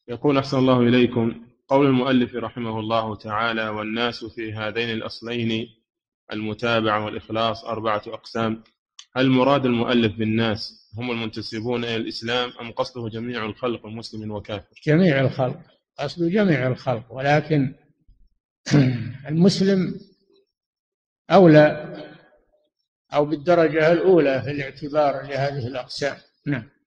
يقول أحسن الله إليكم، قول المؤلف رحمه الله تعالى: والناس في هذين الأصلين المتابعة والإخلاص 4 أقسام. هل مراد المؤلف بالناس هم المنتسبون إلى الإسلام أم قصده جميع الخلق مسلم وكافر؟ جميع الخلق، قصده جميع الخلق، ولكن المسلم أولى أو بالدرجة الأولى في الاعتبار لهذه الأقسام. نعم.